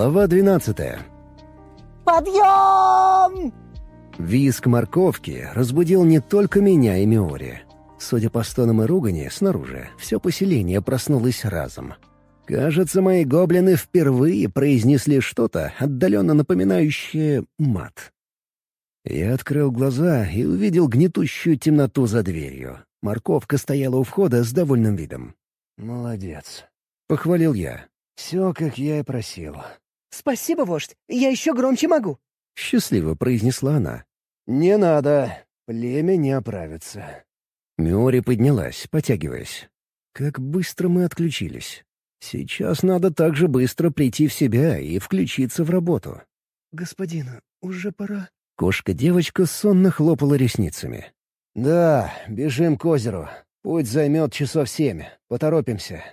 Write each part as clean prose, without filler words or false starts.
Глава 12. «Подъем!» Визг морковки разбудил не только меня и Миори. Судя по стонам и ругани, снаружи все поселение проснулось разом. Кажется, мои гоблины впервые произнесли что-то, отдаленно напоминающее мат. Я открыл глаза и увидел гнетущую темноту за дверью. Морковка стояла у входа с довольным видом. «Молодец», — похвалил я. «Все, как я и просил». «Спасибо, вождь, я еще громче могу», — счастливо произнесла она. «Не надо, племя не оправится». Миори поднялась, потягиваясь. Как быстро мы отключились. Сейчас надо так же быстро прийти в себя и включиться в работу. «Господин, уже пора». Кошка-девочка сонно хлопала ресницами. «Да, бежим к озеру. Путь займет часов 7. Поторопимся».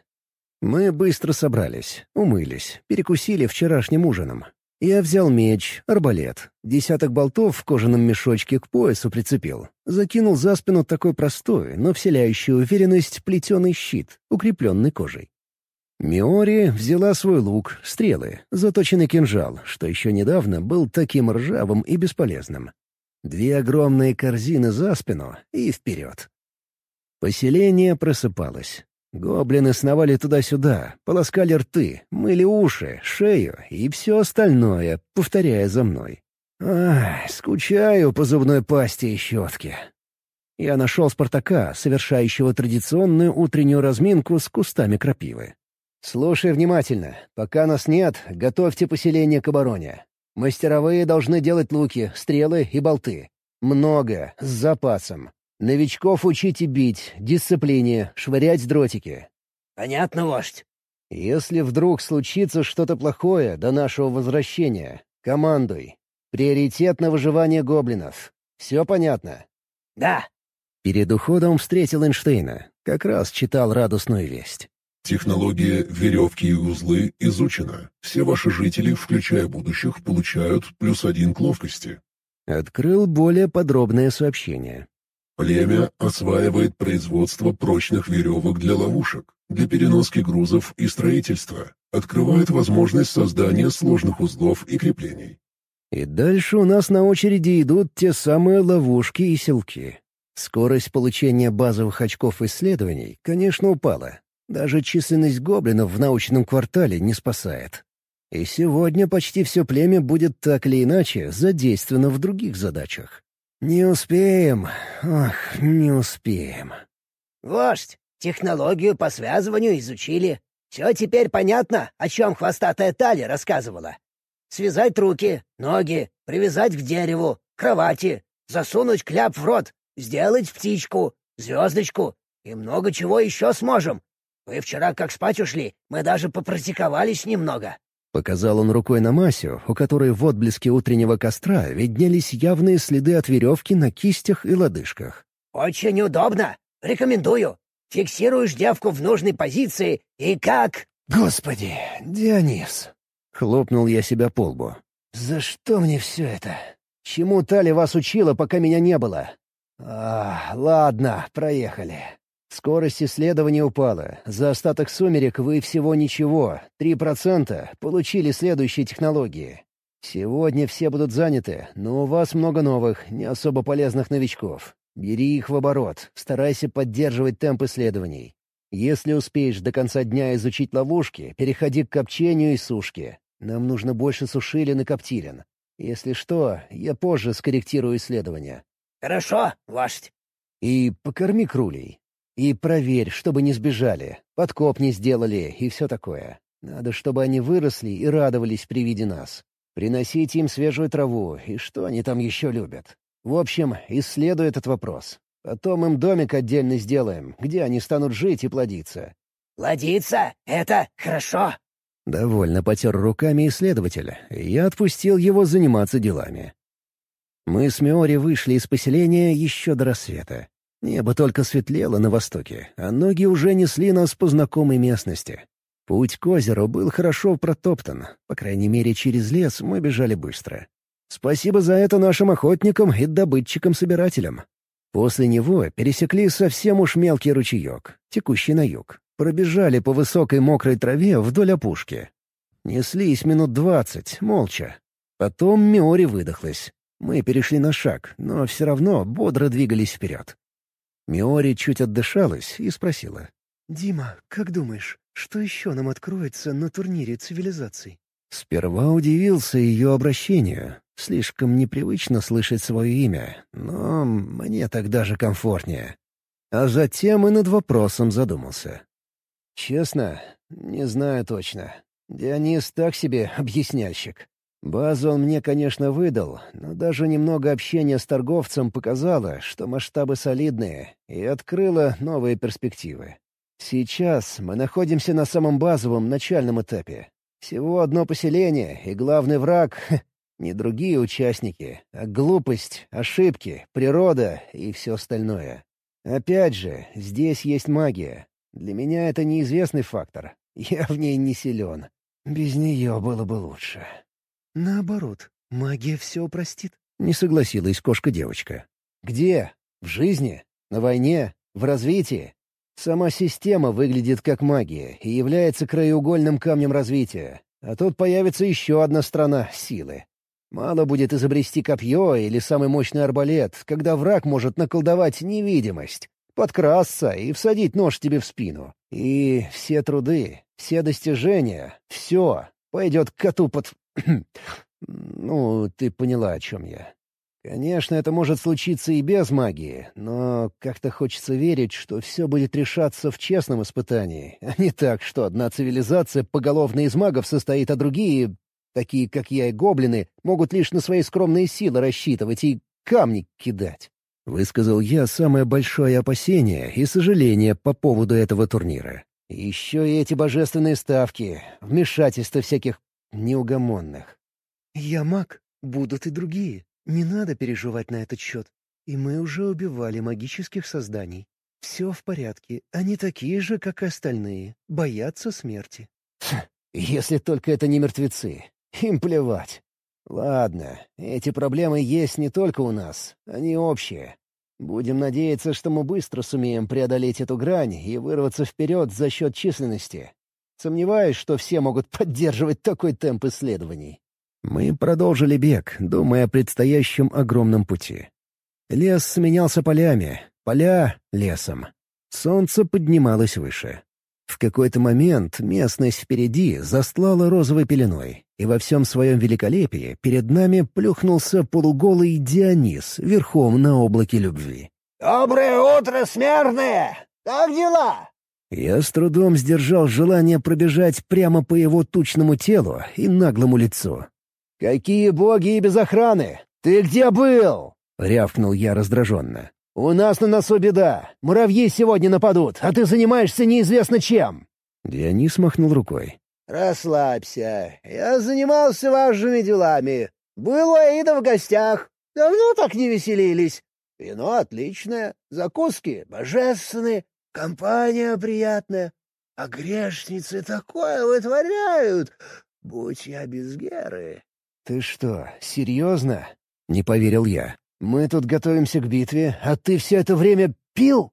Мы быстро собрались, умылись, перекусили вчерашним ужином. Я взял меч, арбалет, 10 болтов в кожаном мешочке к поясу прицепил. Закинул за спину такой простой, но вселяющий уверенность плетеный щит, укрепленный кожей. Миори взяла свой лук, стрелы, заточенный кинжал, что еще недавно был таким ржавым и бесполезным. 2 огромные корзины за спину и вперед. Поселение просыпалось. Гоблины сновали туда-сюда, полоскали рты, мыли уши, шею и все остальное, повторяя за мной. Ах, скучаю по зубной пасте и щетке. Я нашел Спартака, совершающего традиционную утреннюю разминку с кустами крапивы. «Слушай внимательно. Пока нас нет, готовьте поселение к обороне. Мастеровые должны делать луки, стрелы и болты. Много, с запасом. Новичков учите бить, дисциплине, швырять дротики». «Понятно, вождь». «Если вдруг случится что-то плохое до нашего возвращения, командуй. Приоритет на выживание гоблинов. Все понятно?» «Да». Перед уходом встретил Эйнштейна. Как раз читал радостную весть. Технология веревки и узлы изучена. Все ваши жители, включая будущих, получают +1 к ловкости. Открыл более подробное сообщение. Племя осваивает производство прочных веревок для ловушек, для переноски грузов и строительства. Открывает возможность создания сложных узлов и креплений. И дальше у нас на очереди идут те самые ловушки и селки. Скорость получения базовых очков исследований, конечно, упала. Даже численность гоблинов в научном квартале не спасает. И сегодня почти все племя будет так или иначе задействовано в других задачах. Не успеем. Ох, не успеем. «Вождь, технологию по связыванию изучили. Все теперь понятно, о чем хвостатая Тали рассказывала. Связать руки, ноги, привязать к дереву, кровати, засунуть кляп в рот, сделать птичку, звездочку и много чего еще сможем. Вы вчера как спать ушли, мы даже попрактиковались немного». Показал он рукой на Масю, у которой в отблеске утреннего костра виднелись явные следы от веревки на кистях и лодыжках. «Очень удобно. Рекомендую. Фиксируешь девку в нужной позиции и как...» «Господи, Дионис!» — хлопнул я себя по лбу. «За что мне все это? Чему Тали вас учила, пока меня не было?» Ладно, проехали. Скорость исследования упала. За остаток сумерек вы всего ничего, 3% получили следующие технологии. Сегодня все будут заняты, но у вас много новых, не особо полезных новичков. Бери их в оборот, старайся поддерживать темп исследований. Если успеешь до конца дня изучить ловушки, переходи к копчению и сушке. Нам нужно больше сушилин и коптилин. Если что, я позже скорректирую исследования. «Хорошо, вождь». И покорми крулей. И проверь, чтобы не сбежали, подкоп не сделали и все такое. Надо, чтобы они выросли и радовались при виде нас. Приносите им свежую траву, и что они там еще любят. В общем, исследуй этот вопрос. Потом им домик отдельно сделаем, где они станут жить и плодиться». «Плодиться? Это хорошо». Довольно потер руками исследователь, и я отпустил его заниматься делами. Мы с Миори вышли из поселения еще до рассвета. Небо только светлело на востоке, а ноги уже несли нас по знакомой местности. Путь к озеру был хорошо протоптан, по крайней мере, через лес мы бежали быстро. Спасибо за это нашим охотникам и добытчикам-собирателям. После него пересекли совсем уж мелкий ручеек, текущий на юг. Пробежали по высокой мокрой траве вдоль опушки. Неслись минут 20, молча. Потом Миори выдохлась. Мы перешли на шаг, но все равно бодро двигались вперед. Миори чуть отдышалась и спросила. «Дима, как думаешь, что еще нам откроется на турнире цивилизаций?» Сперва удивился ее обращению. Слишком непривычно слышать свое имя, но мне так даже комфортнее. А затем и над вопросом задумался. Честно, не знаю точно. Дионис так себе объясняльщик. Базу он мне, конечно, выдал, но даже немного общения с торговцем показало, что масштабы солидные, и открыло новые перспективы. Сейчас мы находимся на самом базовом начальном этапе. Всего одно поселение, и главный враг — не другие участники, а глупость, ошибки, природа и все остальное. Опять же, здесь есть магия. Для меня это неизвестный фактор. Я в ней не силен. Без нее было бы лучше. «Наоборот, магия все упростит», — не согласилась кошка-девочка. «Где? В жизни? На войне? В развитии? Сама система выглядит как магия и является краеугольным камнем развития. А тут появится еще одна страна силы. Мало будет изобрести копье или самый мощный арбалет, когда враг может наколдовать невидимость, подкрасться и всадить нож тебе в спину. И все труды, все достижения, все пойдет коту под... Ну, ты поняла, о чем я. Конечно, это может случиться и без магии, но как-то хочется верить, что все будет решаться в честном испытании, а не так, что одна цивилизация поголовно из магов состоит, а другие, такие как я и гоблины, могут лишь на свои скромные силы рассчитывать и камни кидать. Высказал я самое большое опасение и сожаление по поводу этого турнира. И еще и эти божественные ставки, вмешательства всяких неугомонных. «Я маг, будут и другие. Не надо переживать на этот счет. И мы уже убивали магических созданий. Все в порядке, они такие же, как и остальные, боятся смерти». Если только это не мертвецы. Им плевать. Ладно, эти проблемы есть не только у нас, они общие. Будем надеяться, что мы быстро сумеем преодолеть эту грань и вырваться вперед за счет численности. Сомневаюсь, что все могут поддерживать такой темп исследований. Мы продолжили бег, думая о предстоящем огромном пути. Лес сменялся полями, поля — лесом. Солнце поднималось выше. В какой-то момент местность впереди застлала розовой пеленой, и во всем своем великолепии перед нами плюхнулся полуголый Дионис верхом на облаке любви. «Доброе утро, смертные! Как дела?» Я с трудом сдержал желание пробежать прямо по его тучному телу и наглому лицу. «Какие боги и без охраны! Ты где был?» — рявкнул я раздраженно. «У нас на носу беда. Муравьи сегодня нападут, а ты занимаешься неизвестно чем». Дионис махнул рукой. «Расслабься. Я занимался важными делами. Был у Аида в гостях. Давно так не веселились. Вино отличное, закуски божественные, компания приятная. А грешницы такое вытворяют. Будь я без Геры». «Ты что, серьезно?» — не поверил я. «Мы тут готовимся к битве, а ты все это время пил?»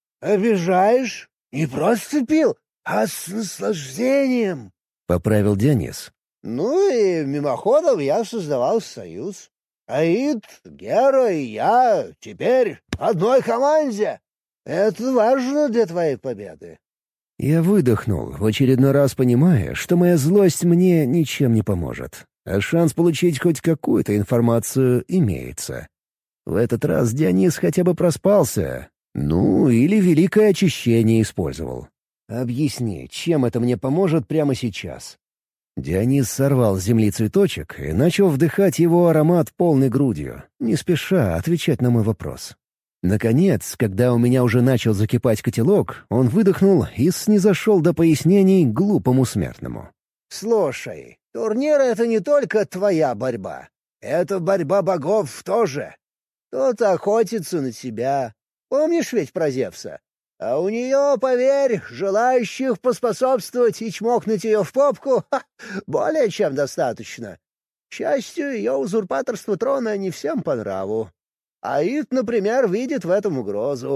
«Обижаешь? Не просто пил, а с наслаждением», — поправил Дионис. «Ну и мимоходом я создавал союз. Аид, Гера и я теперь в одной команде. Это важно для твоей победы». Я выдохнул, в очередной раз понимая, что моя злость мне ничем не поможет, а шанс получить хоть какую-то информацию имеется. В этот раз Дионис хотя бы проспался. Ну, или великое очищение использовал. Объясни, чем это мне поможет прямо сейчас? Дионис сорвал с земли цветочек и начал вдыхать его аромат полной грудью, не спеша отвечать на мой вопрос. Наконец, когда у меня уже начал закипать котелок, он выдохнул и снизошел до пояснений глупому смертному. «Слушай, турнир — это не только твоя борьба. Это борьба богов тоже. Кто-то охотится на тебя. Помнишь ведь про Зевса? А у нее, поверь, желающих поспособствовать и чмокнуть ее в попку более чем достаточно. К счастью, ее узурпаторство трона не всем по нраву. Аид, например, видит в этом угрозу.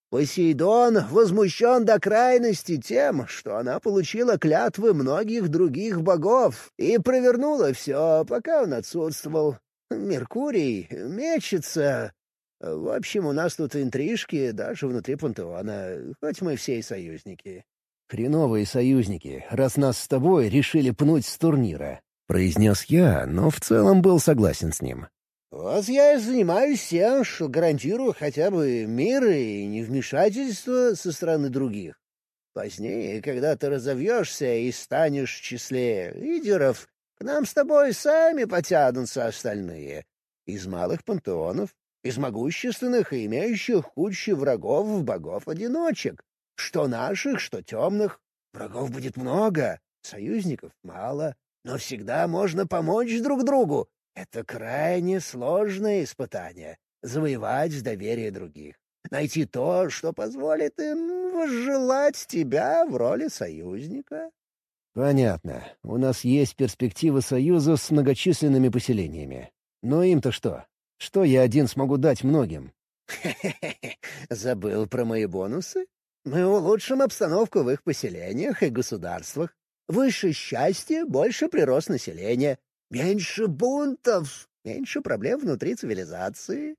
Посейдон возмущен до крайности тем, что она получила клятвы многих других богов и провернула все, пока он отсутствовал. Меркурий мечется. В общем, у нас тут интрижки даже внутри пантеона, хоть мы все и союзники». «Хреновые союзники, раз нас с тобой решили пнуть с турнира», — произнес я, но в целом был согласен с ним. «Вот я и занимаюсь тем, что гарантирую хотя бы мир и невмешательство со стороны других. Позднее, когда ты разовьешься и станешь в числе лидеров, к нам с тобой сами потянутся остальные. Из малых пантеонов, из могущественных и имеющих кучу врагов богов-одиночек. Что наших, что темных. Врагов будет много, союзников мало, но всегда можно помочь друг другу. Это крайне сложное испытание — завоевать доверие других. Найти то, что позволит им возжелать тебя в роли союзника». «Понятно. У нас есть перспектива союза с многочисленными поселениями. Но им-то что? Что я один смогу дать многим?» «Хе-хе-хе, забыл про мои бонусы? Мы улучшим обстановку в их поселениях и государствах. Выше счастье, больше прирост населения, меньше бунтов, меньше проблем внутри цивилизации».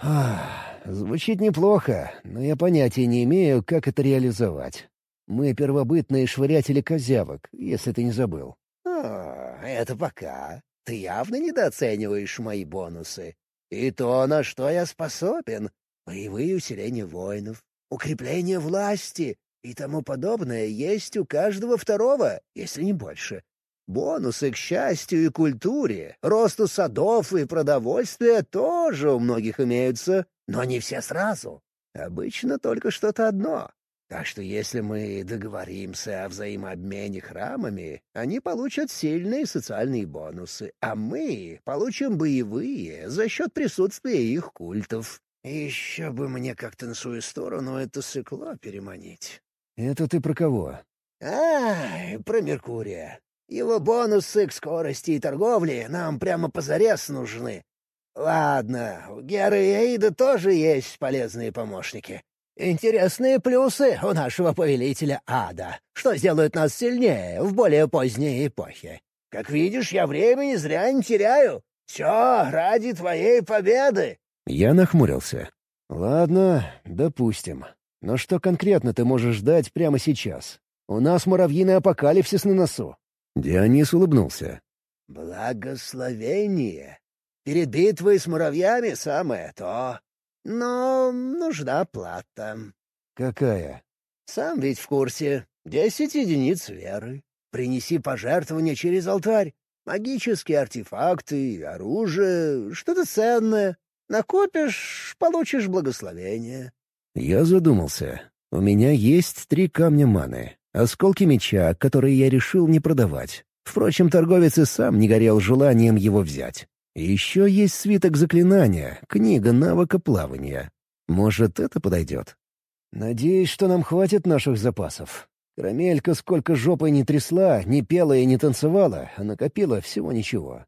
Звучит неплохо, но я понятия не имею, как это реализовать. Мы первобытные швырятели козявок, если ты не забыл. Это пока. Ты явно недооцениваешь мои бонусы. И то, на что я способен. Боевые усиления воинов, укрепление власти и тому подобное есть у каждого второго, если не больше. Бонусы к счастью и культуре, росту садов и продовольствия тоже у многих имеются, но не все сразу. Обычно только что-то одно. Так что если мы договоримся о взаимообмене храмами, они получат сильные социальные бонусы, а мы получим боевые за счет присутствия их культов. Еще бы мне как-то на свою сторону это сыкло переманить. «Это ты про кого?» Про Меркурия. Его бонусы к скорости и торговле нам прямо позарез нужны. Ладно, у Геры и Эйда тоже есть полезные помощники. Интересные плюсы у нашего повелителя ада, что сделают нас сильнее в более поздней эпохе. Как видишь, я времени зря не теряю. Все ради твоей победы». Я нахмурился. «Ладно, допустим. Но что конкретно ты можешь ждать прямо сейчас? У нас муравьиный апокалипсис на носу». Дионис улыбнулся. «Благословение. Перед битвой с муравьями самое то. Но нужна плата». «Какая?» «Сам ведь в курсе. 10 единиц веры. Принеси пожертвования через алтарь. Магические артефакты, оружие, что-то ценное. Накопишь — получишь благословение». Я задумался. У меня есть 3 камня маны. Осколки меча, которые я решил не продавать. Впрочем, торговец и сам не горел желанием его взять. И еще есть свиток заклинания, книга навыка плавания. Может, это подойдет? Надеюсь, что нам хватит наших запасов. Карамелька сколько жопой не трясла, не пела и не танцевала, а накопила всего ничего.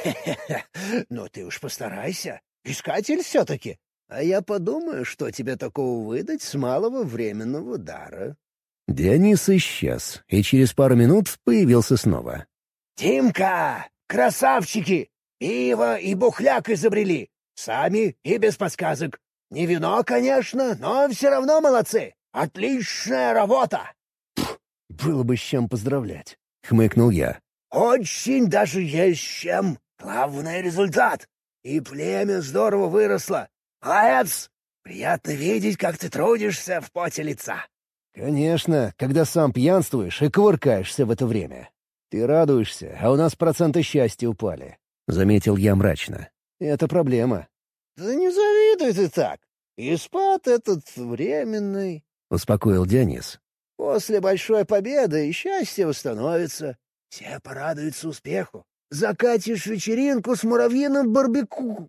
Ну ты уж постарайся. Искатель все-таки. А я подумаю, что тебе такого выдать с малого временного дара». Дионис исчез, и через пару минут появился снова. «Тимка! Красавчики! Пиво и бухляк изобрели. Сами и без подсказок. Не вино, конечно, но все равно молодцы. Отличная работа!» «Было бы с чем поздравлять», — хмыкнул я. «Очень даже есть с чем. Главный результат. И племя здорово выросло. Молодец! Приятно видеть, как ты трудишься в поте лица». «Конечно, когда сам пьянствуешь и кувыркаешься в это время. Ты радуешься, а у нас проценты счастья упали», — заметил я мрачно. «Это проблема». «Да не завидуй ты так. И спад этот временный», — успокоил Дионис. «После большой победы счастье восстановится. Все порадуются успеху. Закатишь вечеринку с муравьиным барбекю.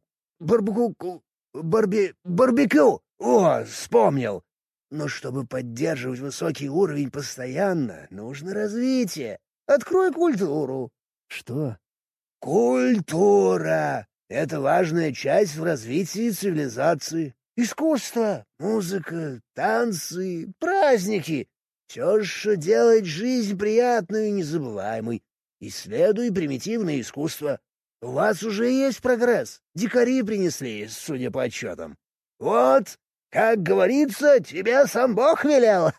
О, вспомнил. Но чтобы поддерживать высокий уровень постоянно, нужно развитие. Открой культуру». «Что?» «Культура. Это важная часть в развитии цивилизации. Искусство, музыка, танцы, праздники — все, что делает жизнь приятной и незабываемой. Исследуй примитивное искусство. У вас уже есть прогресс. Дикари принесли, судя по отчетам. Вот, как говорится, тебе сам Бог велел.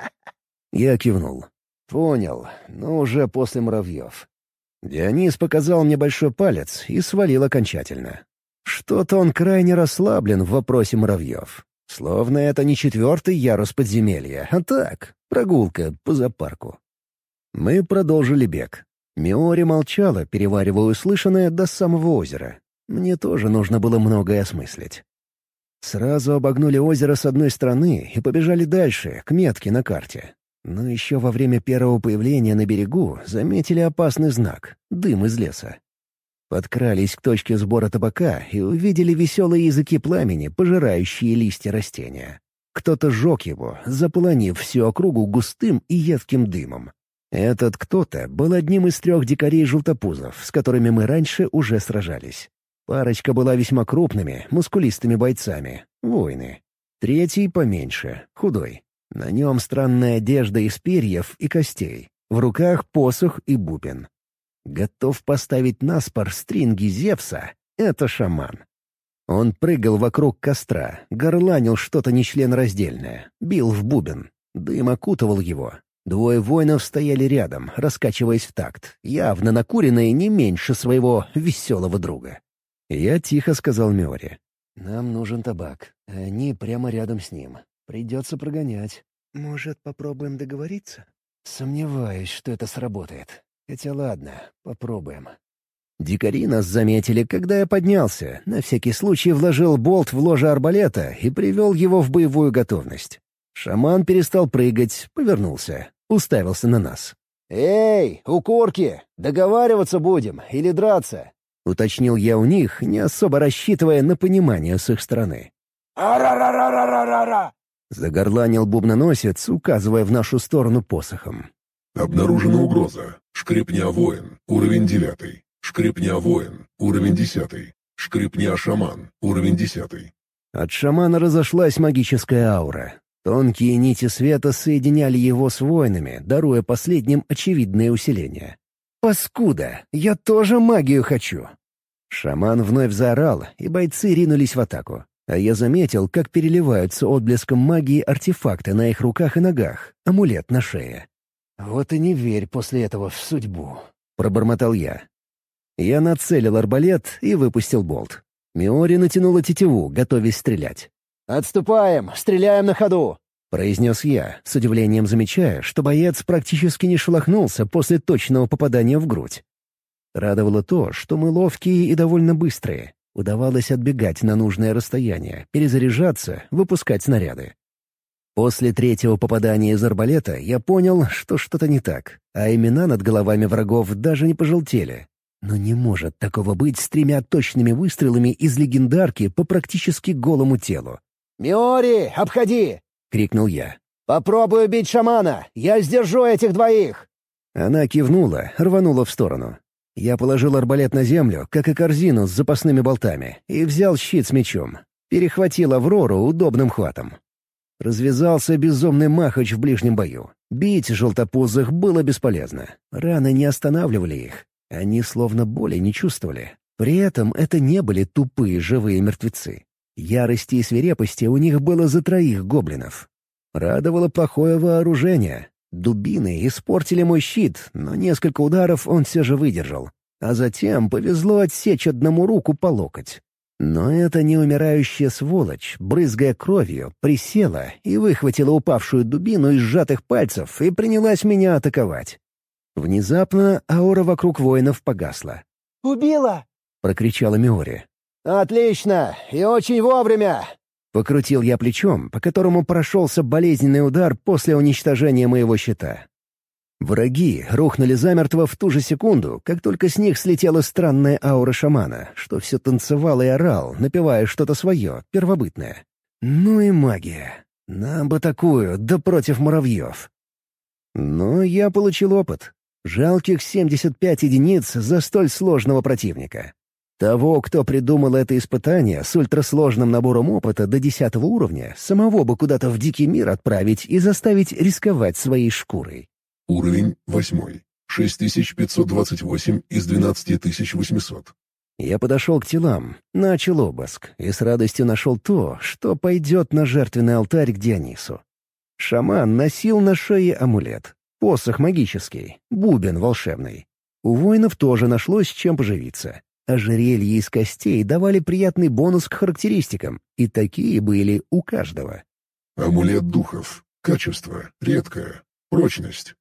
Я кивнул. Понял, но уже после муравьев. Дионис показал мне большой палец и свалил окончательно. Что-то он крайне расслаблен в вопросе муравьев. Словно это не 4-й ярус подземелья, а так, прогулка по зоопарку. Мы продолжили бег. Миори молчала, переваривая услышанное до самого озера. Мне тоже нужно было многое осмыслить. Сразу обогнули озеро с одной стороны и побежали дальше, к метке на карте. Но еще во время первого появления на берегу заметили опасный знак — дым из леса. Подкрались к точке сбора табака и увидели веселые языки пламени, пожирающие листья растения. Кто-то сжег его, заполонив всю округу густым и едким дымом. Этот кто-то был одним из 3 дикарей-желтопузов, с которыми мы раньше уже сражались. Парочка была весьма крупными, мускулистыми бойцами, воины. 3-й поменьше, худой. На нем странная одежда из перьев и костей. В руках посох и бубен. Готов поставить наспор стринги Зевса — это шаман. Он прыгал вокруг костра, горланил что-то нечленораздельное, бил в бубен. Дым окутывал его. 2 воинов стояли рядом, раскачиваясь в такт, явно накуренные не меньше своего веселого друга. Я тихо сказал Миори: «Нам нужен табак, а они прямо рядом с ним. Придется прогонять». «Может, попробуем договориться?» «Сомневаюсь, что это сработает. Хотя ладно, попробуем». Дикари нас заметили, когда я поднялся, на всякий случай вложил болт в ложе арбалета и привел его в боевую готовность. Шаман перестал прыгать, повернулся, уставился на нас. «Эй, укурки, договариваться будем или драться?» — уточнил я у них, не особо рассчитывая на понимание с их стороны. «Ара-ра-ра-ра-ра-ра-ра!» — загорланил бубноносец, указывая в нашу сторону посохом. Обнаружена угроза. Шкрепня-воин. Уровень 9. Шкрепня-воин. Уровень 10. Шкрепня-шаман. Уровень 10. От шамана разошлась магическая аура. Тонкие нити света соединяли его с воинами, даруя последним очевидное усиление. «Паскуда! Я тоже магию хочу!» Шаман вновь заорал, и бойцы ринулись в атаку. А я заметил, как переливаются отблеском магии артефакты на их руках и ногах, амулет на шее. «Вот и не верь после этого в судьбу», — пробормотал я. Я нацелил арбалет и выпустил болт. Миори натянула тетиву, готовясь стрелять. «Отступаем! Стреляем на ходу!» — произнес я, с удивлением замечая, что боец практически не шелохнулся после точного попадания в грудь. Радовало то, что мы ловкие и довольно быстрые. Удавалось отбегать на нужное расстояние, перезаряжаться, выпускать снаряды. После 3-го попадания из арбалета я понял, что что-то не так, а имена над головами врагов даже не пожелтели. Но не может такого быть с 3 точными выстрелами из легендарки по практически голому телу. «Миори, обходи!» — крикнул я. «Попробуй убить шамана! Я сдержу этих 2!» Она кивнула, рванула в сторону. Я положил арбалет на землю, как и корзину с запасными болтами, и взял щит с мечом. Перехватил Аврору удобным хватом. Развязался безумный махач в ближнем бою. Бить желтопузых было бесполезно. Раны не останавливали их. Они словно боли не чувствовали. При этом это не были тупые живые мертвецы. Ярости и свирепости у них было за 3 гоблинов. Радовало плохое вооружение. Дубины испортили мой щит, но несколько ударов он все же выдержал. А затем повезло отсечь одному руку по локоть. Но эта неумирающая сволочь, брызгая кровью, присела и выхватила упавшую дубину из сжатых пальцев и принялась меня атаковать. Внезапно аура вокруг воинов погасла. «Убила!» — прокричала Миори. «Отлично! И очень вовремя!» Покрутил я плечом, по которому прошелся болезненный удар после уничтожения моего щита. Враги рухнули замертво в ту же секунду, как только с них слетела странная аура шамана, что все танцевал и орал, напевая что-то свое, первобытное. Ну и магия. Нам бы такую, да против муравьев. Но я получил опыт. Жалких 75 единиц за столь сложного противника. Того, кто придумал это испытание с ультрасложным набором опыта до 10 уровня, самого бы куда-то в дикий мир отправить и заставить рисковать своей шкурой. Уровень 8. 6528 из 12800. Я подошел к телам, начал обыск и с радостью нашел то, что пойдет на жертвенный алтарь к Дионису. Шаман носил на шее амулет, посох магический, бубен волшебный. У воинов тоже нашлось чем поживиться. Ожерелья из костей давали приятный бонус к характеристикам, и такие были у каждого. Амулет духов. Качество. Редкое. Прочность.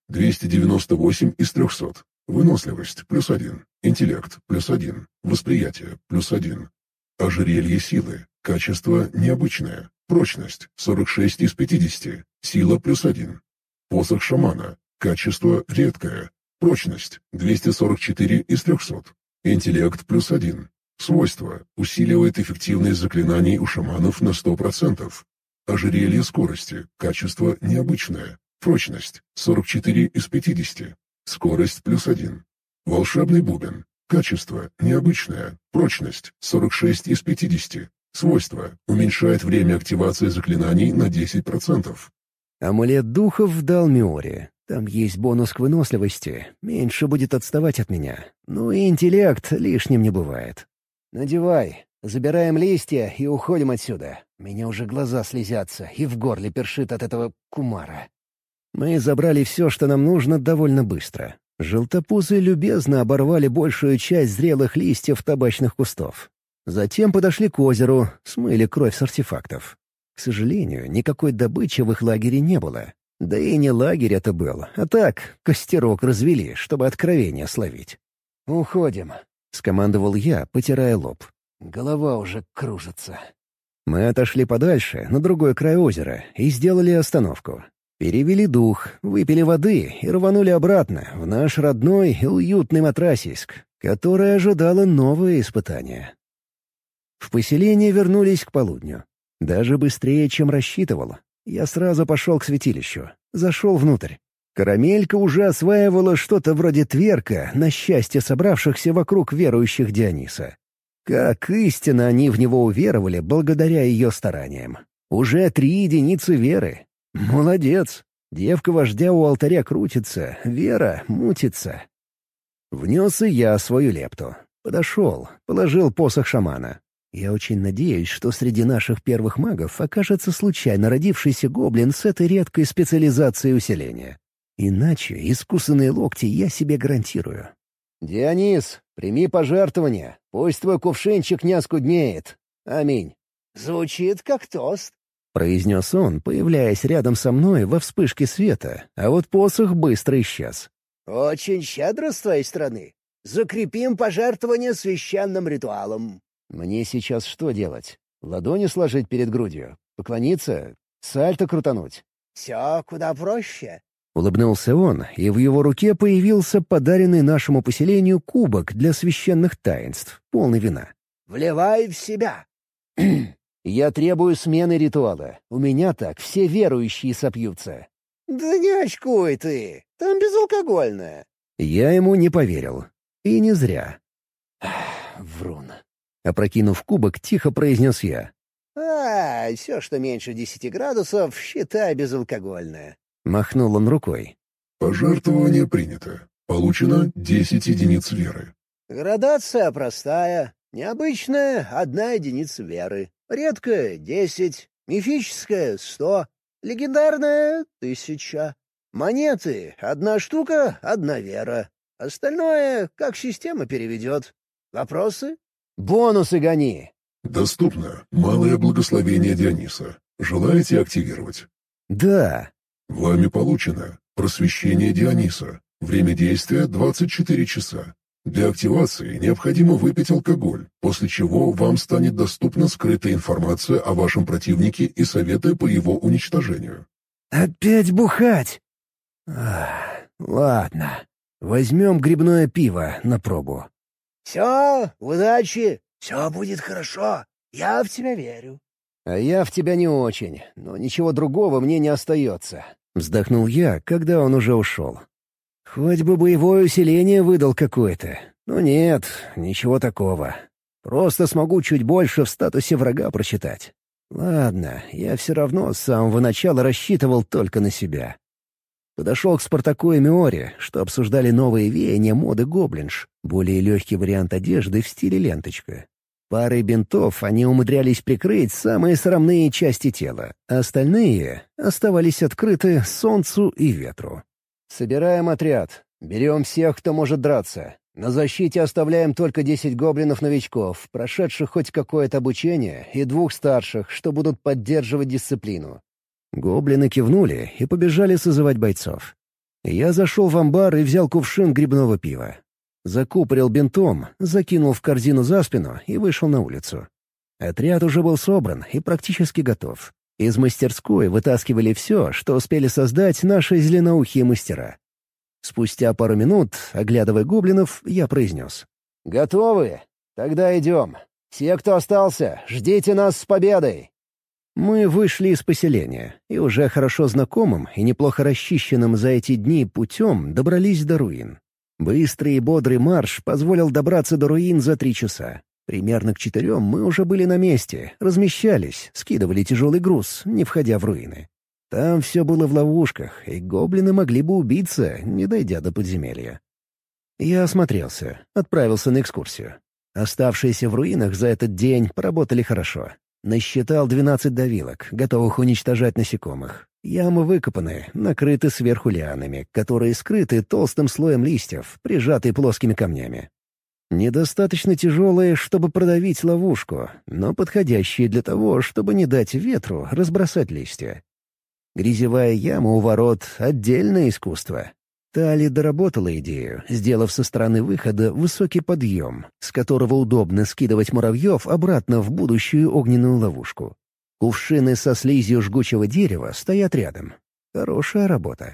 298 из 300. Выносливость. +1. Интеллект. +1. Восприятие. +1. Ожерелье силы. Качество. Необычное. Прочность. 46 из 50. Сила. +1. Посох шамана. Качество. Редкое. Прочность. 244 из 300. Интеллект +1. Свойство. Усиливает эффективность заклинаний у шаманов на 100%. Ожерелье скорости. Качество необычное. Прочность. 44 из 50. Скорость +1. Волшебный бубен. Качество необычное. Прочность. 46 из 50. Свойство. Уменьшает время активации заклинаний на 10%. Амулет духов дал Миори. Там есть бонус к выносливости, меньше будет отставать от меня. Ну и интеллект лишним не бывает. «Надевай, забираем листья и уходим отсюда. Меня уже глаза слезятся и в горле першит от этого кумара». Мы забрали все, что нам нужно, довольно быстро. Желтопузы любезно оборвали большую часть зрелых листьев табачных кустов. Затем подошли к озеру, смыли кровь с артефактов. К сожалению, никакой добычи в их лагере не было. Да и не лагерь это был, а так, костерок развели, чтобы откровение словить. «Уходим», — скомандовал я, потирая лоб. Голова уже кружится. Мы отошли подальше, на другой край озера, и сделали остановку. Перевели дух, выпили воды и рванули обратно, в наш родной и уютный Матрасийск, которое ожидало новое испытание. В поселение вернулись к полудню. Даже быстрее, чем рассчитывал. Я сразу пошел к святилищу. Зашел внутрь. Карамелька уже осваивала что-то вроде тверка на счастье собравшихся вокруг верующих Диониса. Как истинно они в него уверовали благодаря ее стараниям. Уже 3 единицы веры. Молодец. Девка-вождя у алтаря крутится, вера мутится. Внес и я свою лепту. Подошел, положил посох шамана. Я очень надеюсь, что среди наших первых магов окажется случайно родившийся гоблин с этой редкой специализацией усиления. Иначе искусанные локти я себе гарантирую. «Дионис, прими пожертвование. Пусть твой кувшинчик не оскуднеет. Аминь». Звучит как тост. — произнес он, появляясь рядом со мной во вспышке света, а вот посох быстро исчез. Очень щедро с твоей стороны. Закрепим пожертвование священным ритуалом. Мне сейчас что делать? Ладони сложить перед грудью? Поклониться? Сальто крутануть? Все куда проще. Улыбнулся он, и в его руке появился подаренный нашему поселению кубок для священных таинств, полный вина. Вливай в себя. Я требую смены ритуала. У меня так все верующие сопьются. Да не очкуй ты. Там безалкогольное. Я ему не поверил. И не зря. Врун. Опрокинув кубок, тихо произнес я. Все, что меньше 10 градусов, считай безалкогольное. Махнул он рукой. Пожертвование принято. Получено 10 единиц веры. Градация простая. Необычная — 1 единица веры. Редкая — 10. Мифическая — 100. Легендарная — 1000. Монеты — 1 штука, 1 вера. Остальное, как система переведет. Вопросы? Бонусы гони. Доступно малое благословение Диониса. Желаете активировать? Да. Вами получено просвещение Диониса. Время действия 24 часа. Для активации необходимо выпить алкоголь, после чего вам станет доступна скрытая информация о вашем противнике и советы по его уничтожению. Опять бухать? Ладно. Возьмем грибное пиво на пробу. Все, удачи. Все будет хорошо. Я в тебя верю. А я в тебя не очень, но ничего другого мне не остается. Вздохнул я, когда он уже ушел. Хоть бы боевое усиление выдал какое-то. Но нет, ничего такого. Просто смогу чуть больше в статусе врага прочитать. Ладно, я все равно с самого начала рассчитывал только на себя. Подошел к Спартаку и Миоре, что обсуждали новые веяния моды гоблинш, более легкий вариант одежды в стиле ленточка. Парой бинтов они умудрялись прикрыть самые срамные части тела, а остальные оставались открыты солнцу и ветру. «Собираем отряд. Берем всех, кто может драться. На защите оставляем только 10 гоблинов-новичков, прошедших хоть какое-то обучение, и 2 старших, что будут поддерживать дисциплину». Гоблины кивнули и побежали созывать бойцов. Я зашел в амбар и взял кувшин грибного пива. Закупорил бинтом, закинул в корзину за спину и вышел на улицу. Отряд уже был собран и практически готов. Из мастерской вытаскивали все, что успели создать наши зеленоухие мастера. Спустя пару минут, оглядывая гоблинов, я произнес: «Готовы? Тогда идем. Все, кто остался, ждите нас с победой!» Мы вышли из поселения, и уже хорошо знакомым и неплохо расчищенным за эти дни путем добрались до руин. Быстрый и бодрый марш позволил добраться до руин за 3 часа. Примерно к 4 мы уже были на месте, размещались, скидывали тяжелый груз, не входя в руины. Там все было в ловушках, и гоблины могли бы убиться, не дойдя до подземелья. Я осмотрелся, отправился на экскурсию. Оставшиеся в руинах за этот день поработали хорошо. Насчитал 12 давилок, готовых уничтожать насекомых. Ямы выкопаны, накрыты сверху лианами, которые скрыты толстым слоем листьев, прижатые плоскими камнями. Недостаточно тяжелые, чтобы продавить ловушку, но подходящие для того, чтобы не дать ветру разбросать листья. Грязевая яма у ворот — отдельное искусство. Тали доработала идею, сделав со стороны выхода высокий подъем, с которого удобно скидывать муравьев обратно в будущую огненную ловушку. Кувшины со слизью жгучего дерева стоят рядом. Хорошая работа.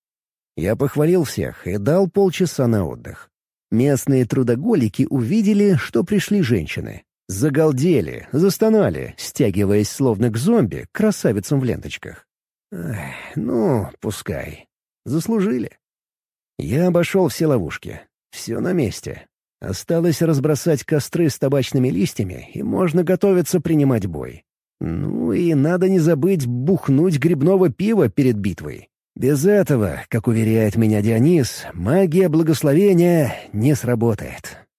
Я похвалил всех и дал полчаса на отдых. Местные трудоголики увидели, что пришли женщины. Загалдели, застонали, стягиваясь словно к зомби, к красавицам в ленточках. Ну, пускай. Заслужили. Я обошел все ловушки. Все на месте. Осталось разбросать костры с табачными листьями, и можно готовиться принимать бой. Ну и надо не забыть бухнуть грибного пива перед битвой. Без этого, как уверяет меня Дионис, магия благословения не сработает.